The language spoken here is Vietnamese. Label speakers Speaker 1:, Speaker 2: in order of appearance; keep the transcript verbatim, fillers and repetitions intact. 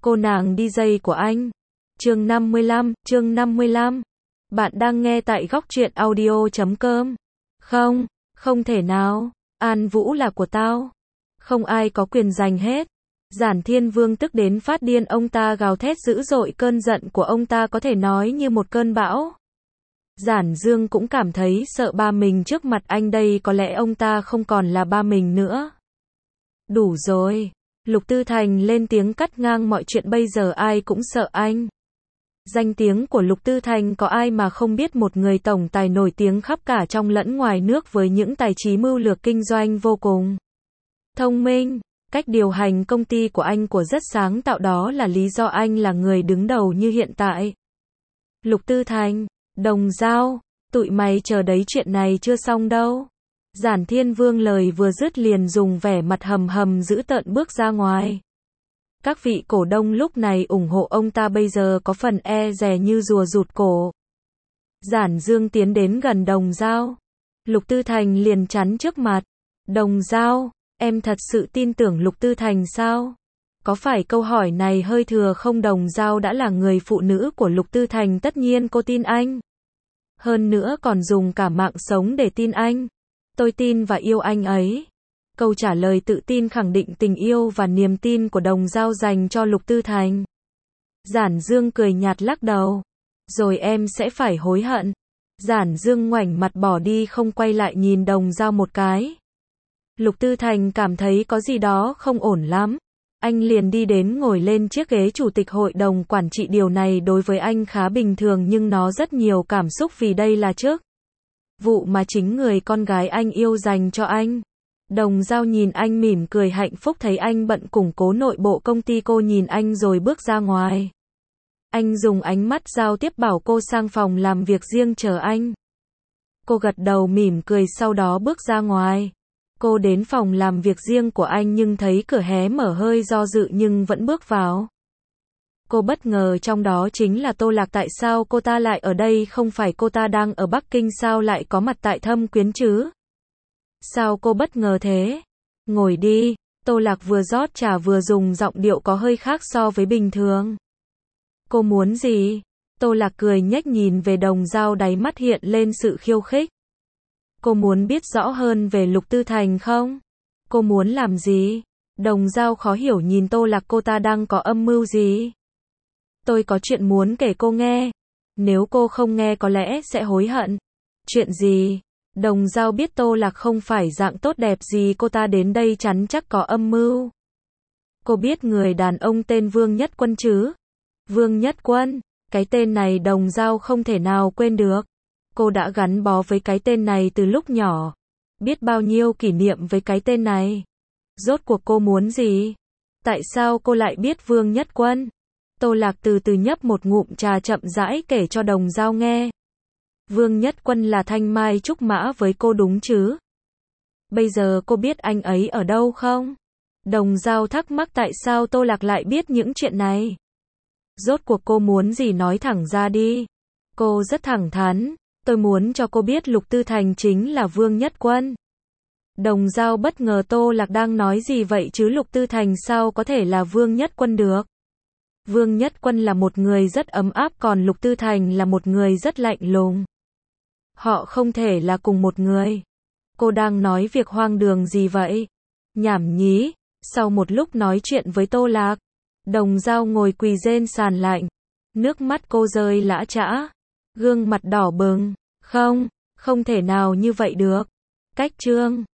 Speaker 1: Cô nàng đi giày của anh. Chương năm mươi lăm, chương năm mươi lăm. Bạn đang nghe tại góc truyện audio chấm com. Không, không thể nào. An Vũ là của tao. Không ai có quyền giành hết. Giản Thiên Vương tức đến phát điên, ông ta gào thét dữ dội, cơn giận của ông ta có thể nói như một cơn bão. Giản Dương cũng cảm thấy sợ ba mình trước mặt anh đây, có lẽ ông ta không còn là ba mình nữa. Đủ rồi. Lục Tư Thành lên tiếng cắt ngang mọi chuyện, bây giờ ai cũng sợ anh. Danh tiếng của Lục Tư Thành có ai mà không biết, một người tổng tài nổi tiếng khắp cả trong lẫn ngoài nước với những tài trí mưu lược kinh doanh vô cùng thông minh. Cách điều hành công ty của anh của rất sáng tạo, đó là lý do anh là người đứng đầu như hiện tại. Lục Tư Thành, Đồng Dao, tụi mày chờ đấy, chuyện này chưa xong đâu. Giản Thiên Vương lời vừa dứt liền dùng vẻ mặt hầm hầm dữ tợn bước ra ngoài. Các vị cổ đông lúc này ủng hộ ông ta bây giờ có phần e dè như rùa rụt cổ. Giản Dương tiến đến gần Đồng Dao. Lục Tư Thành liền chắn trước mặt. Đồng Dao, em thật sự tin tưởng Lục Tư Thành sao? Có phải câu hỏi này hơi thừa không? Đồng Dao đã là người phụ nữ của Lục Tư Thành, tất nhiên cô tin anh. Hơn nữa còn dùng cả mạng sống để tin anh. Tôi tin và yêu anh ấy. Câu trả lời tự tin khẳng định tình yêu và niềm tin của Đồng Dao dành cho Lục Tư Thành. Giản Dương cười nhạt lắc đầu. Rồi em sẽ phải hối hận. Giản Dương ngoảnh mặt bỏ đi, không quay lại nhìn Đồng Dao một cái. Lục Tư Thành cảm thấy có gì đó không ổn lắm. Anh liền đi đến ngồi lên chiếc ghế chủ tịch hội đồng quản trị. Điều này đối với anh khá bình thường, nhưng nó rất nhiều cảm xúc vì đây là chức vụ mà chính người con gái anh yêu dành cho anh. Đồng Dao nhìn anh mỉm cười hạnh phúc, thấy anh bận củng cố nội bộ công ty, cô nhìn anh rồi bước ra ngoài. Anh dùng ánh mắt giao tiếp bảo cô sang phòng làm việc riêng chờ anh. Cô gật đầu mỉm cười, sau đó bước ra ngoài. Cô đến phòng làm việc riêng của anh nhưng thấy cửa hé mở, hơi do dự nhưng vẫn bước vào. Cô bất ngờ trong đó chính là Tô Lạc. Tại sao cô ta lại ở đây? Không phải cô ta đang ở Bắc Kinh sao, lại có mặt tại Thâm Quyến chứ? Sao cô bất ngờ thế? Ngồi đi. Tô Lạc vừa rót trà vừa dùng giọng điệu có hơi khác so với bình thường. Cô muốn gì? Tô Lạc cười nhếch nhìn về Đồng Dao, đáy mắt hiện lên sự khiêu khích. Cô muốn biết rõ hơn về Lục Tư Thành không? Cô muốn làm gì? Đồng Dao khó hiểu nhìn Tô Lạc, cô ta đang có âm mưu gì? Tôi có chuyện muốn kể cô nghe. Nếu cô không nghe có lẽ sẽ hối hận. Chuyện gì? Đồng Dao biết Tô Lạc không phải dạng tốt đẹp gì, cô ta đến đây chắn chắc có âm mưu. Cô biết người đàn ông tên Vương Nhất Quân chứ? Vương Nhất Quân, cái tên này Đồng Dao không thể nào quên được. Cô đã gắn bó với cái tên này từ lúc nhỏ. Biết bao nhiêu kỷ niệm với cái tên này. Rốt cuộc cô muốn gì? Tại sao cô lại biết Vương Nhất Quân? Tô Lạc từ từ nhấp một ngụm trà, chậm rãi kể cho Đồng Dao nghe. Vương Nhất Quân là thanh mai trúc mã với cô đúng chứ? Bây giờ cô biết anh ấy ở đâu không? Đồng Dao thắc mắc tại sao Tô Lạc lại biết những chuyện này. Rốt cuộc cô muốn gì, nói thẳng ra đi. Cô rất thẳng thắn. Tôi muốn cho cô biết Lục Tư Thành chính là Vương Nhất Quân. Đồng Dao bất ngờ Tô Lạc đang nói gì vậy chứ? Lục Tư Thành sao có thể là Vương Nhất Quân được? Vương Nhất Quân là một người rất ấm áp, còn Lục Tư Thành là một người rất lạnh lùng. Họ không thể là cùng một người. Cô đang nói việc hoang đường gì vậy? Nhảm nhí. Sau một lúc nói chuyện với Tô Lạc, Đồng Dao ngồi quỳ trên sàn lạnh. Nước mắt cô rơi lã chã. Gương mặt đỏ bừng. Không, không thể nào như vậy được. Cách Trương